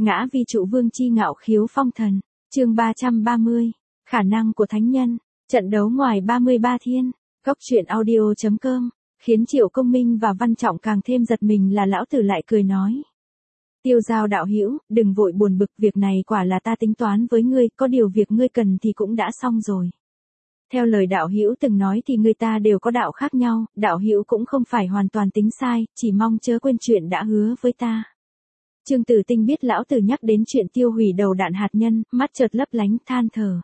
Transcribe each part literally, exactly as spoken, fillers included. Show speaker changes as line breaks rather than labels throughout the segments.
Ngã vi trụ vương chi ngạo khiếu phong thần, chương ba trăm ba mươi, khả năng của thánh nhân, trận đấu ngoài ba mươi ba thiên, góc truyện audio chấm com, khiến Triệu Công Minh và Văn Trọng càng thêm giật mình là lão tử lại cười nói. Tiêu Giao đạo hữu, đừng vội buồn bực, việc này quả là ta tính toán với ngươi, có điều việc ngươi cần thì cũng đã xong rồi. Theo lời đạo hữu từng nói thì người ta đều có đạo khác nhau, đạo hữu cũng không phải hoàn toàn tính sai, chỉ mong chớ quên chuyện đã hứa với ta. Trương Tử Tinh biết lão tử nhắc đến chuyện tiêu hủy đầu đạn hạt nhân, mắt chợt lấp lánh than thở.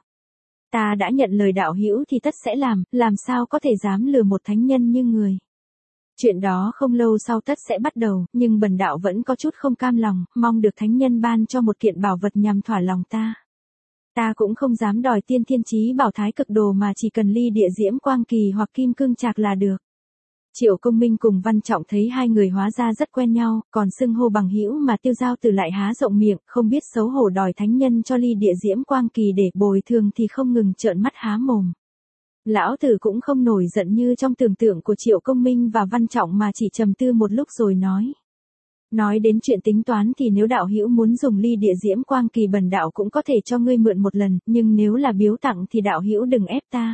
Ta đã nhận lời đạo hữu thì tất sẽ làm, làm sao có thể dám lừa một thánh nhân như người. Chuyện đó không lâu sau tất sẽ bắt đầu, nhưng bần đạo vẫn có chút không cam lòng, mong được thánh nhân ban cho một kiện bảo vật nhằm thỏa lòng ta. Ta cũng không dám đòi tiên thiên chí bảo thái cực đồ mà chỉ cần ly địa diễm quang kỳ hoặc kim cương trạc là được. Triệu Công Minh cùng Văn Trọng thấy hai người hóa ra rất quen nhau, còn xưng hô bằng hữu mà Tiêu Giao Tử lại há rộng miệng, không biết xấu hổ đòi thánh nhân cho ly địa diễm quang kỳ để bồi thường thì không ngừng trợn mắt há mồm. Lão Tử cũng không nổi giận như trong tưởng tượng của Triệu Công Minh và Văn Trọng mà chỉ trầm tư một lúc rồi nói. Nói đến chuyện tính toán thì nếu đạo hữu muốn dùng ly địa diễm quang kỳ bần đạo cũng có thể cho ngươi mượn một lần, nhưng nếu là biếu tặng thì đạo hữu đừng ép ta.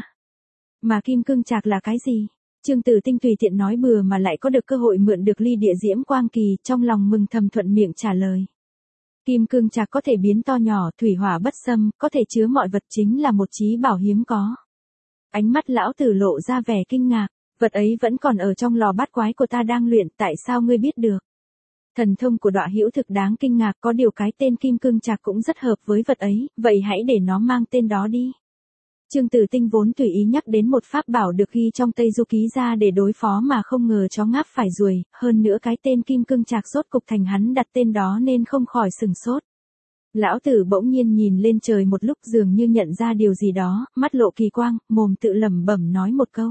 Mà kim cương trạc là cái gì? Trương Tử Tinh tùy tiện nói bừa mà lại có được cơ hội mượn được ly địa diễm quang kỳ, trong lòng mừng thầm thuận miệng trả lời. Kim cương trạc có thể biến to nhỏ, thủy hỏa bất xâm, có thể chứa mọi vật, chính là một chí bảo hiếm có. Ánh mắt lão tử lộ ra vẻ kinh ngạc, vật ấy vẫn còn ở trong lò bát quái của ta đang luyện, tại sao ngươi biết được? Thần thông của Đọa hữu thực đáng kinh ngạc, có điều cái tên kim cương trạc cũng rất hợp với vật ấy, vậy hãy để nó mang tên đó đi. Trương Tử Tinh vốn tùy ý nhắc đến một pháp bảo được ghi trong Tây Du Ký ra để đối phó mà không ngờ chó ngáp phải ruồi, hơn nữa cái tên kim cương trạc rốt cục thành hắn đặt tên đó nên không khỏi sừng sốt. Lão tử bỗng nhiên nhìn lên trời một lúc dường như nhận ra điều gì đó, mắt lộ kỳ quang, mồm tự lẩm bẩm nói một câu.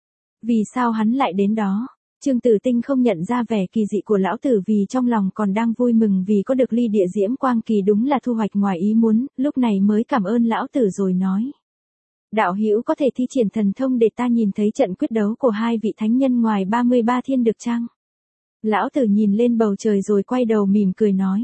Vì sao hắn lại đến đó? Trương Tử Tinh không nhận ra vẻ kỳ dị của lão tử vì trong lòng còn đang vui mừng vì có được ly địa diễm quang kỳ, đúng là thu hoạch ngoài ý muốn, lúc này mới cảm ơn lão tử rồi nói. Đạo hữu có thể thi triển thần thông để ta nhìn thấy trận quyết đấu của hai vị thánh nhân ngoài ba mươi ba thiên được chăng? Lão tử nhìn lên bầu trời rồi quay đầu mỉm cười nói.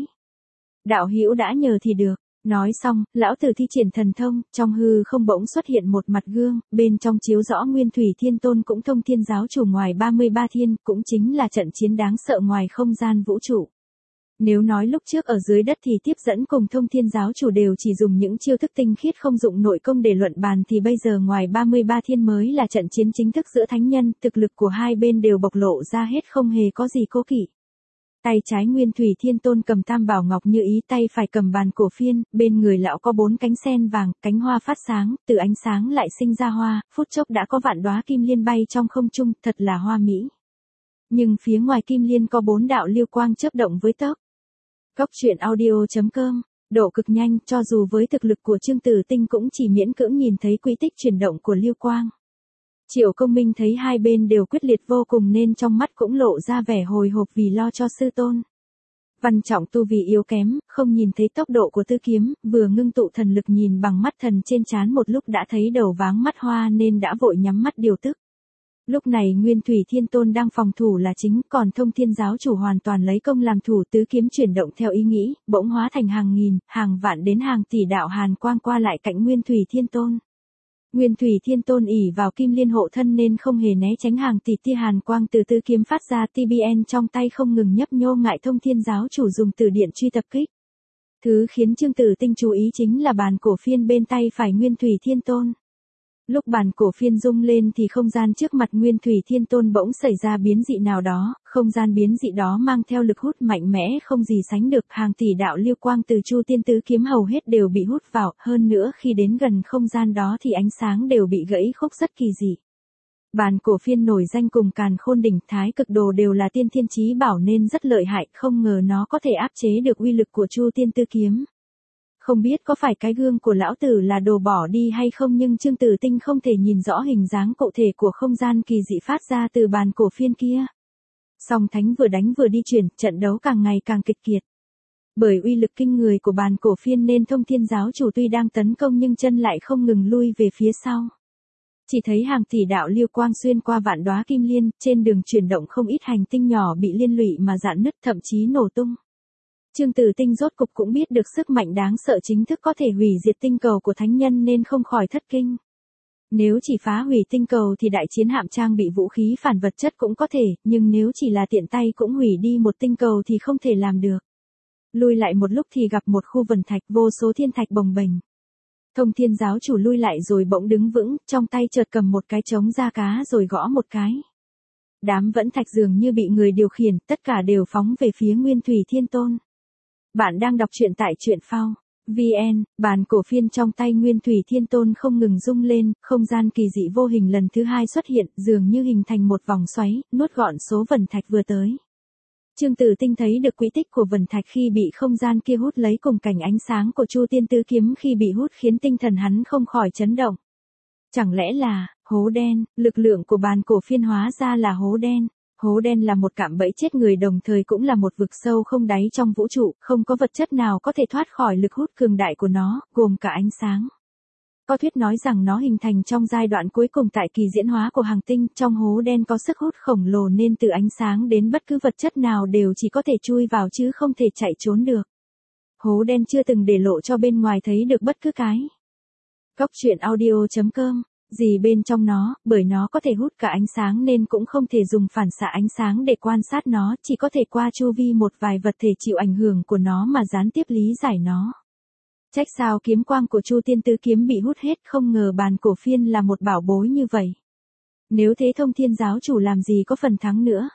Đạo hữu đã nhờ thì được. Nói xong, lão tử thi triển thần thông, trong hư không bỗng xuất hiện một mặt gương, bên trong chiếu rõ Nguyên Thủy Thiên Tôn cũng thông thiên giáo chủ ngoài ba mươi ba thiên, cũng chính là trận chiến đáng sợ ngoài không gian vũ trụ. Nếu nói lúc trước ở dưới đất thì tiếp dẫn cùng thông thiên giáo chủ đều chỉ dùng những chiêu thức tinh khiết không dụng nội công để luận bàn thì bây giờ ngoài ba mươi ba thiên mới là trận chiến chính thức giữa thánh nhân, thực lực của hai bên đều bộc lộ ra hết không hề có gì cố kỵ. Tay trái Nguyên Thủy Thiên Tôn cầm tam bảo ngọc như ý, tay phải cầm bàn cổ phiên, bên người lão có bốn cánh sen vàng, cánh hoa phát sáng, từ ánh sáng lại sinh ra hoa, phút chốc đã có vạn đóa kim liên bay trong không trung, thật là hoa mỹ. Nhưng phía ngoài kim liên có bốn đạo lưu quang chớp động với tốc. Góc truyện audio chấm com, độ cực nhanh, cho dù với thực lực của Trương Tử Tinh cũng chỉ miễn cưỡng nhìn thấy quỹ tích chuyển động của lưu quang. Triệu Công Minh thấy hai bên đều quyết liệt vô cùng nên trong mắt cũng lộ ra vẻ hồi hộp vì lo cho sư tôn. Văn Trọng tu vì yếu kém, không nhìn thấy tốc độ của tư kiếm, vừa ngưng tụ thần lực nhìn bằng mắt thần trên trán một lúc đã thấy đầu váng mắt hoa nên đã vội nhắm mắt điều tức. Lúc này Nguyên Thủy Thiên Tôn đang phòng thủ là chính, còn thông thiên giáo chủ hoàn toàn lấy công làm thủ, tứ kiếm chuyển động theo ý nghĩ, bỗng hóa thành hàng nghìn, hàng vạn đến hàng tỷ đạo hàn quang qua lại cạnh Nguyên Thủy Thiên Tôn. Nguyên Thủy Thiên Tôn ỷ vào kim liên hộ thân nên không hề né tránh hàng tỷ tia hàn quang từ tứ kiếm phát ra, tê bê en trong tay không ngừng nhấp nhô ngại thông thiên giáo chủ dùng từ điện truy tập kích. Thứ khiến Trương Tử Tinh chú ý chính là bàn cổ phiên bên tay phải Nguyên Thủy Thiên Tôn. Lúc bàn cổ phiên rung lên thì không gian trước mặt Nguyên Thủy Thiên Tôn bỗng xảy ra biến dị nào đó, không gian biến dị đó mang theo lực hút mạnh mẽ không gì sánh được, hàng tỷ đạo lưu quang từ Chu Tiên tứ kiếm hầu hết đều bị hút vào, hơn nữa khi đến gần không gian đó thì ánh sáng đều bị gãy khúc rất kỳ dị. Bàn cổ phiên nổi danh cùng Càn Khôn đỉnh, Thái Cực đồ đều là tiên thiên chí bảo nên rất lợi hại, không ngờ nó có thể áp chế được uy lực của Chu Tiên tứ kiếm. Không biết có phải cái gương của lão tử là đồ bỏ đi hay không, nhưng Trương Tử Tinh không thể nhìn rõ hình dáng cụ thể của không gian kỳ dị phát ra từ bàn cổ phiên kia. Song thánh vừa đánh vừa đi chuyển, trận đấu càng ngày càng kịch liệt. Bởi uy lực kinh người của bàn cổ phiên nên thông thiên giáo chủ tuy đang tấn công nhưng chân lại không ngừng lui về phía sau. Chỉ thấy hàng tỷ đạo lưu quang xuyên qua vạn đóa kim liên, trên đường chuyển động không ít hành tinh nhỏ bị liên lụy mà rạn nứt thậm chí nổ tung. Chương Tử Tinh rốt cục cũng biết được sức mạnh đáng sợ chính thức có thể hủy diệt tinh cầu của thánh nhân nên không khỏi thất kinh. Nếu chỉ phá hủy tinh cầu thì đại chiến hạm trang bị vũ khí phản vật chất cũng có thể, nhưng nếu chỉ là tiện tay cũng hủy đi một tinh cầu thì không thể làm được. Lui lại một lúc thì gặp một khu vân thạch vô số thiên thạch bồng bềnh. Thông Thiên giáo chủ lui lại rồi bỗng đứng vững, trong tay chợt cầm một cái trống da cá rồi gõ một cái. Đám vẫn thạch dường như bị người điều khiển, tất cả đều phóng về phía Nguyên Thủy Thiên Tôn. Bạn đang đọc truyện tại truyện phao chấm vn, bàn cổ phiên trong tay Nguyên Thủy Thiên Tôn không ngừng rung lên, không gian kỳ dị vô hình lần thứ hai xuất hiện, dường như hình thành một vòng xoáy, nuốt gọn số vân thạch vừa tới. Chương Tử Tinh thấy được quỹ tích của vân thạch khi bị không gian kia hút lấy cùng cảnh ánh sáng của Chu Tiên Tứ Kiếm khi bị hút khiến tinh thần hắn không khỏi chấn động. Chẳng lẽ là hố đen, lực lượng của bàn cổ phiên hóa ra là hố đen. Hố đen là một cạm bẫy chết người đồng thời cũng là một vực sâu không đáy trong vũ trụ, không có vật chất nào có thể thoát khỏi lực hút cường đại của nó, gồm cả ánh sáng. Có thuyết nói rằng nó hình thành trong giai đoạn cuối cùng tại kỳ diễn hóa của hành tinh, trong hố đen có sức hút khổng lồ nên từ ánh sáng đến bất cứ vật chất nào đều chỉ có thể chui vào chứ không thể chạy trốn được. Hố đen chưa từng để lộ cho bên ngoài thấy được bất cứ cái. Góc truyện audio chấm com gì bên trong nó, bởi nó có thể hút cả ánh sáng nên cũng không thể dùng phản xạ ánh sáng để quan sát nó, chỉ có thể qua chu vi một vài vật thể chịu ảnh hưởng của nó mà gián tiếp lý giải nó. Trách sao kiếm quang của Chu Tiên Tứ Kiếm bị hút hết, không ngờ bàn cổ phiên là một bảo bối như vậy. Nếu thế Thông Thiên giáo chủ làm gì có phần thắng nữa.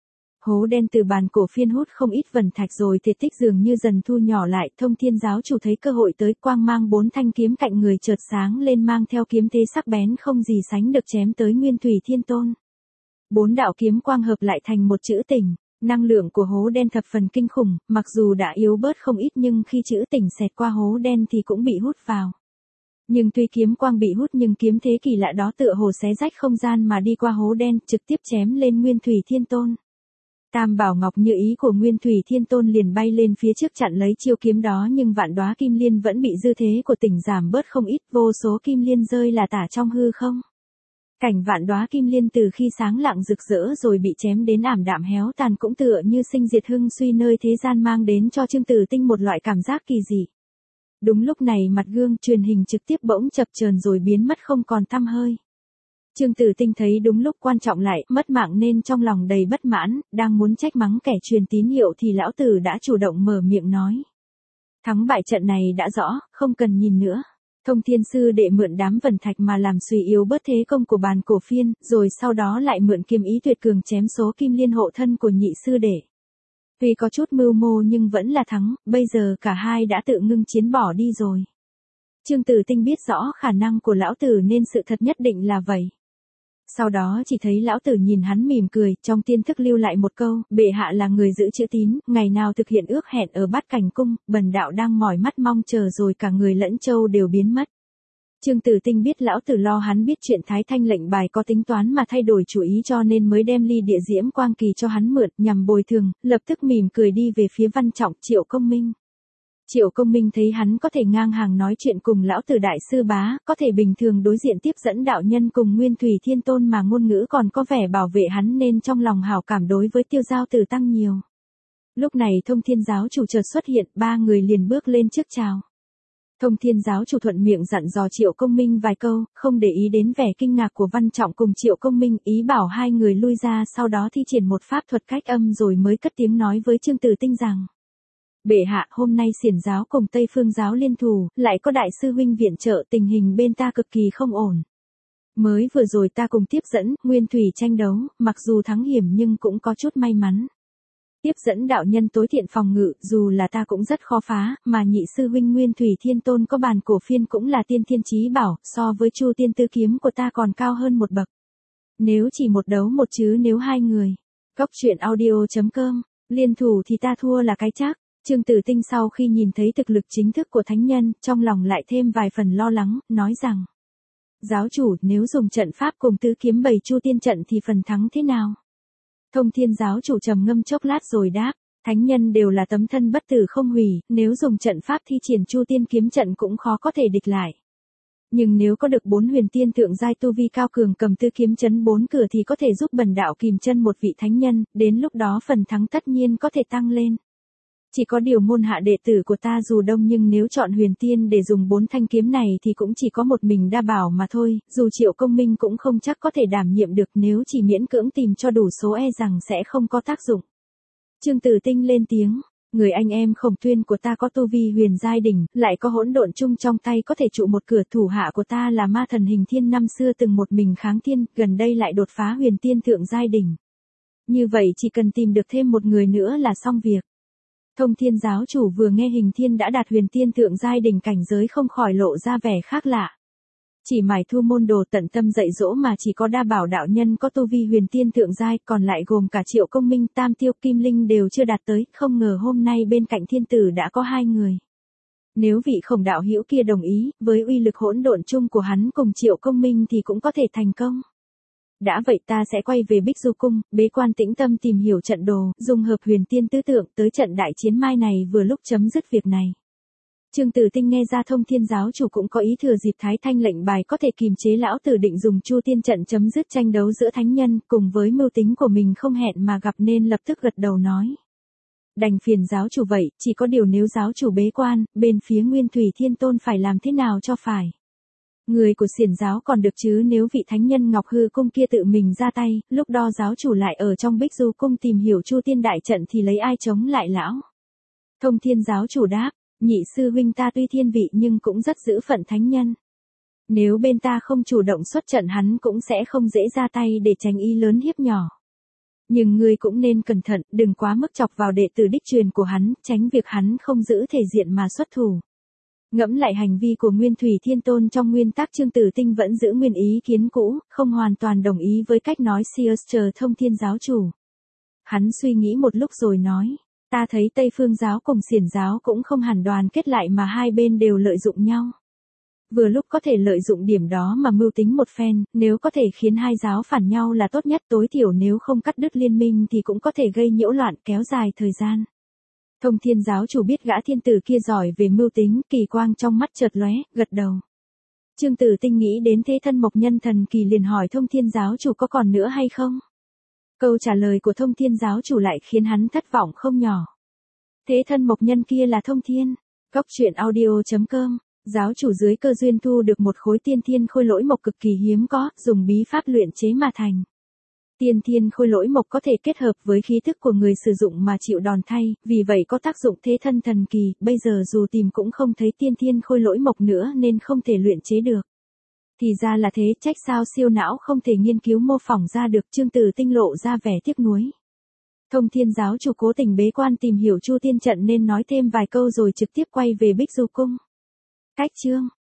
Hố đen từ bàn cổ phiên hút không ít vân thạch rồi thể tích dường như dần thu nhỏ lại, Thông Thiên giáo chủ thấy cơ hội tới, quang mang bốn thanh kiếm cạnh người chợt sáng lên mang theo kiếm thế sắc bén không gì sánh được chém tới Nguyên Thủy Thiên Tôn. Bốn đạo kiếm quang hợp lại thành một chữ Tỉnh, năng lượng của hố đen thập phần kinh khủng, mặc dù đã yếu bớt không ít nhưng khi chữ Tỉnh xẹt qua hố đen thì cũng bị hút vào. Nhưng tuy kiếm quang bị hút nhưng kiếm thế kỳ lạ đó tựa hồ xé rách không gian mà đi qua hố đen, trực tiếp chém lên Nguyên Thủy Thiên Tôn. Tam bảo ngọc như ý của Nguyên Thủy Thiên Tôn liền bay lên phía trước chặn lấy chiêu kiếm đó nhưng vạn đóa kim liên vẫn bị dư thế của Tỉnh giảm bớt không ít, vô số kim liên rơi là tả trong hư không. Cảnh vạn đóa kim liên từ khi sáng lạng rực rỡ rồi bị chém đến ảm đạm héo tàn cũng tựa như sinh diệt hưng suy nơi thế gian mang đến cho Chương Tử Tinh một loại cảm giác kỳ dị. Đúng lúc này mặt gương truyền hình trực tiếp bỗng chập chờn rồi biến mất không còn tăm hơi. Chương Tử Tinh thấy đúng lúc quan trọng lại, mất mạng nên trong lòng đầy bất mãn, đang muốn trách mắng kẻ truyền tín hiệu thì lão tử đã chủ động mở miệng nói. Thắng bại trận này đã rõ, không cần nhìn nữa. Thông Thiên sư đệ mượn đám vân thạch mà làm suy yếu bớt thế công của bàn cổ phiên, rồi sau đó lại mượn kiếm ý tuyệt cường chém số kim liên hộ thân của nhị sư đệ. Tuy có chút mưu mô nhưng vẫn là thắng, bây giờ cả hai đã tự ngưng chiến bỏ đi rồi. Chương Tử Tinh biết rõ khả năng của lão tử nên sự thật nhất định là vậy. Sau đó chỉ thấy lão tử nhìn hắn mỉm cười, trong tiên thức lưu lại một câu, bệ hạ là người giữ chữ tín, ngày nào thực hiện ước hẹn ở Bát Cảnh cung, bần đạo đang mỏi mắt mong chờ rồi cả người lẫn châu đều biến mất. Chương Tử Tinh biết lão tử lo hắn biết chuyện Thái Thanh lệnh bài có tính toán mà thay đổi chủ ý cho nên mới đem ly địa diễm quang kỳ cho hắn mượn, nhằm bồi thường, lập tức mỉm cười đi về phía Văn Trọng, Triệu Công Minh. Triệu Công Minh thấy hắn có thể ngang hàng nói chuyện cùng lão tử đại sư bá, có thể bình thường đối diện tiếp dẫn đạo nhân cùng Nguyên Thủy Thiên Tôn mà ngôn ngữ còn có vẻ bảo vệ hắn nên trong lòng hảo cảm đối với Tiêu Giao Tử tăng nhiều. Lúc này Thông Thiên giáo chủ chợt xuất hiện, ba người liền bước lên trước chào. Thông Thiên giáo chủ thuận miệng dặn dò Triệu Công Minh vài câu, không để ý đến vẻ kinh ngạc của Văn Trọng cùng Triệu Công Minh, ý bảo hai người lui ra, sau đó thi triển một pháp thuật cách âm rồi mới cất tiếng nói với Chương Tử Tinh rằng: Bệ hạ, hôm nay Xiển giáo cùng Tây Phương giáo liên thủ, lại có đại sư huynh viện trợ, tình hình bên ta cực kỳ không ổn. Mới vừa rồi ta cùng tiếp dẫn, Nguyên Thủy tranh đấu, mặc dù thắng hiểm nhưng cũng có chút may mắn. Tiếp dẫn đạo nhân tối thiện phòng ngự, dù là ta cũng rất khó phá, mà nhị sư huynh Nguyên Thủy Thiên Tôn có bàn cổ phiên cũng là tiên thiên chí bảo, so với Chu Tiên Tứ Kiếm của ta còn cao hơn một bậc. Nếu chỉ một đấu một chứ nếu hai người. Góc truyện audio chấm com, liên thủ thì ta thua là cái chắc. Chương Tử Tinh sau khi nhìn thấy thực lực chính thức của thánh nhân, trong lòng lại thêm vài phần lo lắng, nói rằng: Giáo chủ, nếu dùng trận pháp cùng tứ kiếm bày Chu Tiên trận thì phần thắng thế nào? Thông Thiên giáo chủ trầm ngâm chốc lát rồi đáp: Thánh nhân đều là tấm thân bất tử không hủy, nếu dùng trận pháp thi triển Chu Tiên kiếm trận cũng khó có thể địch lại. Nhưng nếu có được bốn huyền tiên thượng giai tu vi cao cường cầm tứ kiếm chấn bốn cửa thì có thể giúp bần đạo kìm chân một vị thánh nhân, đến lúc đó phần thắng tất nhiên có thể tăng lên. Chỉ có điều môn hạ đệ tử của ta dù đông nhưng nếu chọn huyền tiên để dùng bốn thanh kiếm này thì cũng chỉ có một mình đa bảo mà thôi, dù Triệu Công Minh cũng không chắc có thể đảm nhiệm được, nếu chỉ miễn cưỡng tìm cho đủ số e rằng sẽ không có tác dụng. Trương Tử Tinh lên tiếng, người anh em Khổng Tuyên của ta có tu vi huyền giai đỉnh, lại có hỗn độn chung trong tay có thể trụ một cửa, thủ hạ của ta là ma thần Hình Thiên năm xưa từng một mình kháng thiên, gần đây lại đột phá huyền tiên thượng giai đỉnh. Như vậy chỉ cần tìm được thêm một người nữa là xong việc. Thông Thiên giáo chủ vừa nghe Hình Thiên đã đạt huyền tiên thượng giai đỉnh cảnh giới không khỏi lộ ra vẻ khác lạ. Chỉ mải thu môn đồ tận tâm dạy dỗ mà chỉ có đa bảo đạo nhân có tu vi huyền tiên thượng giai, còn lại gồm cả Triệu Công Minh, Tam Tiêu, Kim Linh đều chưa đạt tới, không ngờ hôm nay bên cạnh thiên tử đã có hai người. Nếu vị Khổng đạo hữu kia đồng ý, với uy lực hỗn độn chung của hắn cùng Triệu Công Minh thì cũng có thể thành công. Đã vậy ta sẽ quay về Bích Du Cung, bế quan tĩnh tâm tìm hiểu trận đồ, dung hợp huyền tiên tứ tượng tới trận đại chiến mai này vừa lúc chấm dứt việc này. Trương Tử Tinh nghe ra Thông Thiên giáo chủ cũng có ý thừa dịp Thái Thanh lệnh bài có thể kìm chế lão tử định dùng Chu Tiên trận chấm dứt tranh đấu giữa thánh nhân, cùng với mưu tính của mình không hẹn mà gặp nên lập tức gật đầu nói. Đành phiền giáo chủ vậy, chỉ có điều nếu giáo chủ bế quan, bên phía Nguyên Thủy Thiên Tôn phải làm thế nào cho phải. Người của Xiển giáo còn được chứ, nếu vị thánh nhân Ngọc Hư Cung kia tự mình ra tay, lúc đó giáo chủ lại ở trong Bích Du Cung tìm hiểu Chu Tiên đại trận thì lấy ai chống lại lão. Thông Thiên giáo chủ đáp, nhị sư huynh ta tuy thiên vị nhưng cũng rất giữ phận thánh nhân. Nếu bên ta không chủ động xuất trận hắn cũng sẽ không dễ ra tay để tránh ý lớn hiếp nhỏ. Nhưng ngươi cũng nên cẩn thận, đừng quá mức chọc vào đệ tử đích truyền của hắn, tránh việc hắn không giữ thể diện mà xuất thủ. Ngẫm lại hành vi của Nguyên Thủy Thiên Tôn trong nguyên tắc, Trương Tử Tinh vẫn giữ nguyên ý kiến cũ, không hoàn toàn đồng ý với cách nói Sears chờ Thông Thiên giáo chủ. Hắn suy nghĩ một lúc rồi nói, ta thấy Tây Phương giáo cùng Xiển giáo cũng không hẳn đoàn kết lại mà hai bên đều lợi dụng nhau. Vừa lúc có thể lợi dụng điểm đó mà mưu tính một phen, nếu có thể khiến hai giáo phản nhau là tốt nhất, tối thiểu nếu không cắt đứt liên minh thì cũng có thể gây nhiễu loạn kéo dài thời gian. Thông Thiên giáo chủ biết gã thiên tử kia giỏi về mưu tính, kỳ quang trong mắt chợt lóe, gật đầu. Trương Tử Tinh nghĩ đến thế thân Mộc Nhân thần kỳ liền hỏi Thông Thiên giáo chủ có còn nữa hay không? Câu trả lời của Thông Thiên giáo chủ lại khiến hắn thất vọng không nhỏ. Thế thân Mộc Nhân kia là Thông Thiên. Góc truyện audio chấm com. Giáo chủ dưới cơ duyên thu được một khối tiên thiên khôi lỗi mộc cực kỳ hiếm có, dùng bí pháp luyện chế mà thành. Tiên thiên khôi lỗi mộc có thể kết hợp với khí thức của người sử dụng mà chịu đòn thay, vì vậy có tác dụng thế thân thần kỳ, bây giờ dù tìm cũng không thấy tiên thiên khôi lỗi mộc nữa nên không thể luyện chế được. Thì ra là thế, trách sao siêu não không thể nghiên cứu mô phỏng ra được. Trương Tử Tinh lộ ra vẻ tiếc nuối. Thông Thiên giáo chủ cố tình bế quan tìm hiểu Chu Tiên trận nên nói thêm vài câu rồi trực tiếp quay về Bích Du Cung. Cách chương